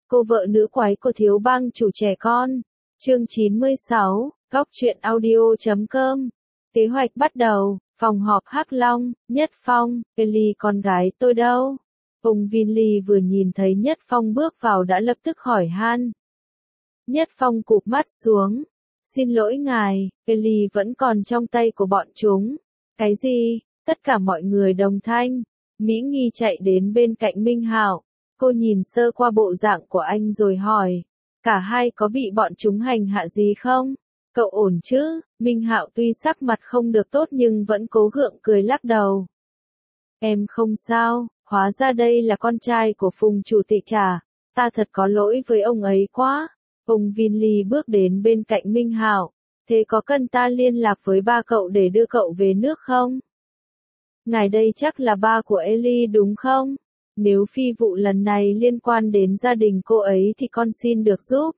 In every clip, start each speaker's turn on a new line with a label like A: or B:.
A: Cô vợ nữ quái của thiếu bang chủ trẻ con. Chương 96, Góc truyện audio.com. Kế hoạch bắt đầu, phòng họp Hắc Long, Nhất Phong, Ellie con gái tôi đâu? Ông Vinly vừa nhìn thấy Nhất Phong bước vào đã lập tức hỏi han. Nhất Phong cụp mắt xuống. Xin lỗi ngài, Ellie vẫn còn trong tay của bọn chúng. Cái gì? Tất cả mọi người đồng thanh. Mỹ Nghi chạy đến bên cạnh Minh Hạo. Cô nhìn sơ qua bộ dạng của anh rồi hỏi. Cả hai có bị bọn chúng hành hạ gì không? Cậu ổn chứ? Minh Hạo tuy sắc mặt không được tốt nhưng vẫn cố gượng cười lắc đầu. Em không sao, hóa ra đây là con trai của Phùng chủ tịch à? Ta thật có lỗi với ông ấy quá. Ông Vinly bước đến bên cạnh Minh Hạo. Thế có cần ta liên lạc với ba cậu để đưa cậu về nước không? Ngài đây chắc là ba của Ellie đúng không? Nếu phi vụ lần này liên quan đến gia đình cô ấy thì con xin được giúp.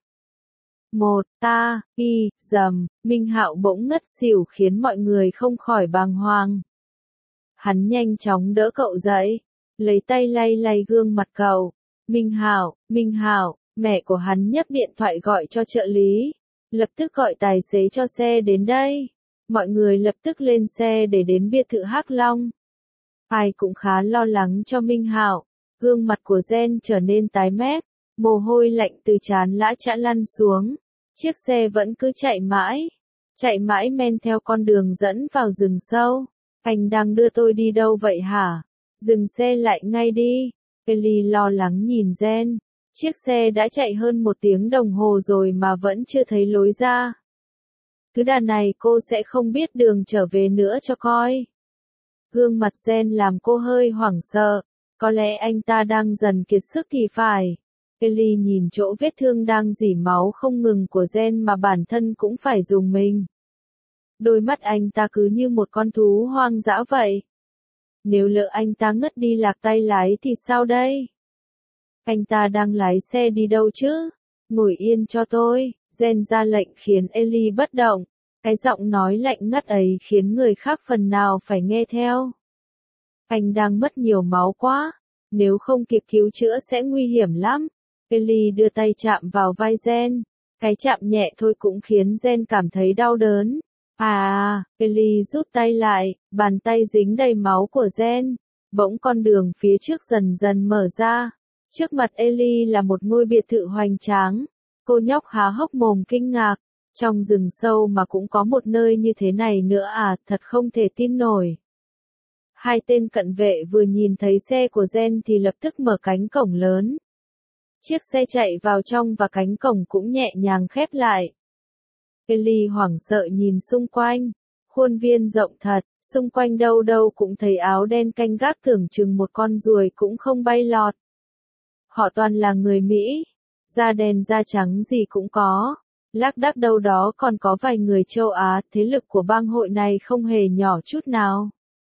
A: Minh Hạo bỗng ngất xỉu khiến mọi người không khỏi bàng hoàng. Hắn nhanh chóng đỡ cậu dậy, lấy tay lay lay gương mặt cậu. Minh Hạo, mẹ của hắn nhấc điện thoại gọi cho trợ lý, lập tức gọi tài xế cho xe đến đây. Mọi người lập tức lên xe để đến biệt thự Hắc Long. Ai cũng khá lo lắng cho Minh Hạo. Gương mặt của Gen trở nên tái mét, mồ hôi lạnh từ trán lã chã lăn xuống. Chiếc xe vẫn cứ chạy mãi men theo con đường dẫn vào rừng sâu. Anh đang đưa tôi đi đâu vậy hả? Dừng xe lại ngay đi. Ellie lo lắng nhìn Gen. Chiếc xe đã chạy hơn 1 tiếng đồng hồ rồi mà vẫn chưa thấy lối ra. Cứ đà này cô sẽ không biết đường trở về nữa cho coi. Gương mặt Gen làm cô hơi hoảng sợ. Có lẽ anh ta đang dần kiệt sức thì phải. Ellie nhìn chỗ vết thương đang rỉ máu không ngừng của Gen mà bản thân cũng phải dùng mình. Đôi mắt anh ta cứ như một con thú hoang dã vậy. Nếu lỡ anh ta ngất đi lạc tay lái thì sao đây? Anh ta đang lái xe đi đâu chứ? Ngồi yên cho tôi, Gen ra lệnh khiến Ellie bất động. Cái giọng nói lạnh ngắt ấy khiến người khác phần nào phải nghe theo. Anh đang mất nhiều máu quá, nếu không kịp cứu chữa sẽ nguy hiểm lắm. Ellie đưa tay chạm vào vai Gen. Cái chạm nhẹ thôi cũng khiến Gen cảm thấy đau đớn. Ellie rút tay lại, bàn tay dính đầy máu của Gen. Bỗng con đường phía trước dần dần mở ra. Trước mặt Ellie là một ngôi biệt thự hoành tráng. Cô nhóc há hốc mồm kinh ngạc. Trong rừng sâu mà cũng có một nơi như thế này nữa à, thật không thể tin nổi. Hai tên cận vệ vừa nhìn thấy xe của Gen thì lập tức mở cánh cổng lớn. Chiếc xe chạy vào trong và cánh cổng cũng nhẹ nhàng khép lại. Ellie hoảng sợ nhìn xung quanh. Khuôn viên rộng thật, xung quanh đâu đâu cũng thấy áo đen canh gác tưởng chừng một con ruồi cũng không bay lọt. Họ toàn là người Mỹ. Da đen da trắng gì cũng có. Lác đác đâu đó còn có vài người châu Á, thế lực của bang hội này không hề nhỏ chút nào.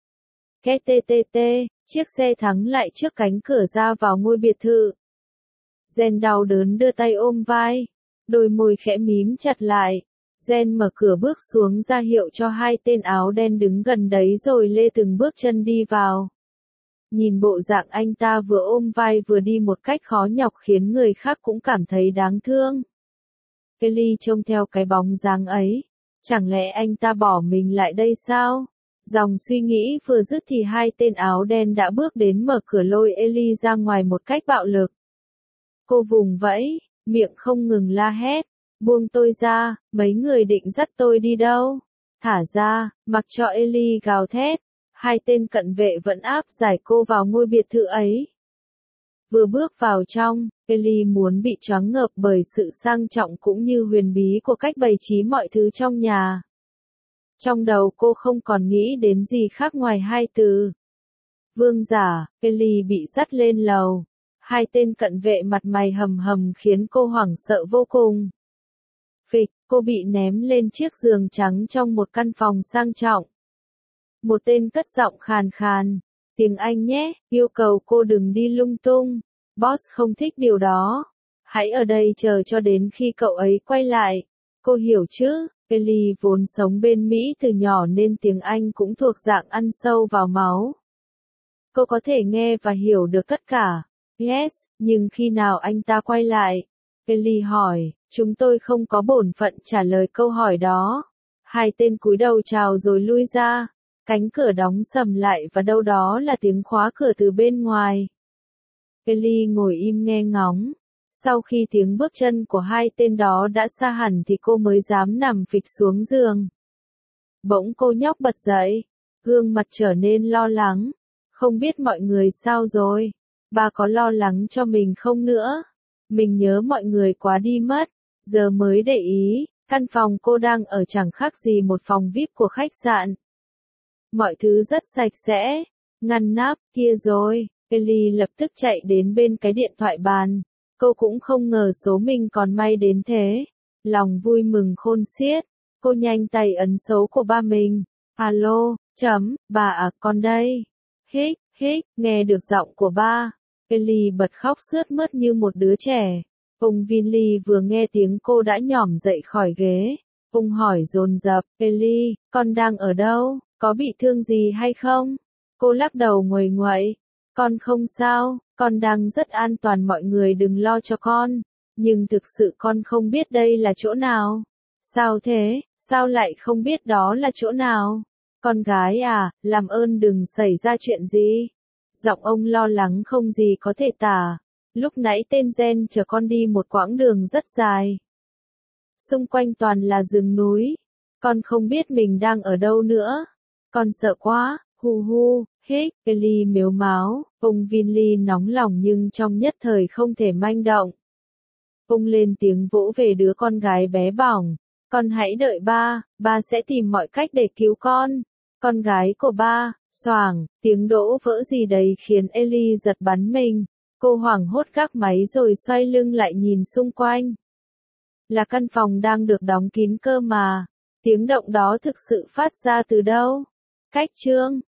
A: KTTT, chiếc xe thắng lại trước cánh cửa ra vào ngôi biệt thự. Gen đau đớn đưa tay ôm vai, đôi môi khẽ mím chặt lại. Gen mở cửa bước xuống ra hiệu cho hai tên áo đen đứng gần đấy rồi lê từng bước chân đi vào. Nhìn bộ dạng anh ta vừa ôm vai vừa đi một cách khó nhọc khiến người khác cũng cảm thấy đáng thương. Ellie trông theo cái bóng dáng ấy. Chẳng lẽ anh ta bỏ mình lại đây sao? Dòng suy nghĩ vừa dứt thì hai tên áo đen đã bước đến mở cửa lôi Ellie ra ngoài một cách bạo lực. Cô vùng vẫy, miệng không ngừng la hét. Buông tôi ra, mấy người định dắt tôi đi đâu? Thả ra, mặc cho Ellie gào thét. Hai tên cận vệ vẫn áp giải cô vào ngôi biệt thự ấy. Vừa bước vào trong, Ellie muốn bị choáng ngợp bởi sự sang trọng cũng như huyền bí của cách bày trí mọi thứ trong nhà. Trong đầu cô không còn nghĩ đến gì khác ngoài hai từ. Vương giả. Ellie bị dắt lên lầu. Hai tên cận vệ mặt mày hầm hầm khiến cô hoảng sợ vô cùng. Phịch, cô bị ném lên chiếc giường trắng trong một căn phòng sang trọng. Một tên cất giọng khàn khàn. Tiếng Anh nhé, yêu cầu cô đừng đi lung tung. Boss không thích điều đó. Hãy ở đây chờ cho đến khi cậu ấy quay lại. Cô hiểu chứ? Ellie vốn sống bên Mỹ từ nhỏ nên tiếng Anh cũng thuộc dạng ăn sâu vào máu. Cô có thể nghe và hiểu được tất cả. Yes, nhưng khi nào anh ta quay lại? Ellie hỏi, chúng tôi không có bổn phận trả lời câu hỏi đó. Hai tên cúi đầu chào rồi lui ra. Cánh cửa đóng sầm lại và đâu đó là tiếng khóa cửa từ bên ngoài. Ellie ngồi im nghe ngóng. Sau khi tiếng bước chân của hai tên đó đã xa hẳn thì cô mới dám nằm phịch xuống giường. Bỗng cô nhóc bật dậy, gương mặt trở nên lo lắng. Không biết mọi người sao rồi? Bà có lo lắng cho mình không nữa? Mình nhớ mọi người quá đi mất. Giờ mới để ý, căn phòng cô đang ở chẳng khác gì một phòng VIP của khách sạn. Mọi thứ rất sạch sẽ, ngăn nắp, kia rồi. Ellie lập tức chạy đến bên cái điện thoại bàn. Cô cũng không ngờ số mình còn may đến thế. Lòng vui mừng khôn xiết. Cô nhanh tay ấn số của ba mình. Alo, bà à, con đây. Hích, nghe được giọng của ba. Ellie bật khóc sướt mướt như một đứa trẻ. Ông Vinley vừa nghe tiếng cô đã nhỏm dậy khỏi ghế. Ông hỏi dồn dập, Ellie, con đang ở đâu? Có bị thương gì hay không? Cô lắc đầu nguầy nguậy. Con không sao, con đang rất an toàn, mọi người đừng lo cho con. Nhưng thực sự con không biết đây là chỗ nào. Sao thế, sao lại không biết đó là chỗ nào? Con gái à, làm ơn đừng xảy ra chuyện gì. Giọng ông lo lắng không gì có thể tả. Lúc nãy tên Gen chở con đi một quãng đường rất dài. Xung quanh toàn là rừng núi. Con không biết mình đang ở đâu nữa. Con sợ quá, hu, Ellie mếu máo. Ông Vinley nóng lòng nhưng trong nhất thời không thể manh động. Ông lên tiếng vỗ về đứa con gái bé bỏng. Con hãy đợi ba sẽ tìm mọi cách để cứu con. Con gái của ba, xoảng, tiếng đổ vỡ gì đấy khiến Ellie giật bắn mình. Cô hoảng hốt gác máy rồi xoay lưng lại nhìn xung quanh. Là căn phòng đang được đóng kín cơ mà. Tiếng động đó thực sự phát ra từ đâu? Cách chương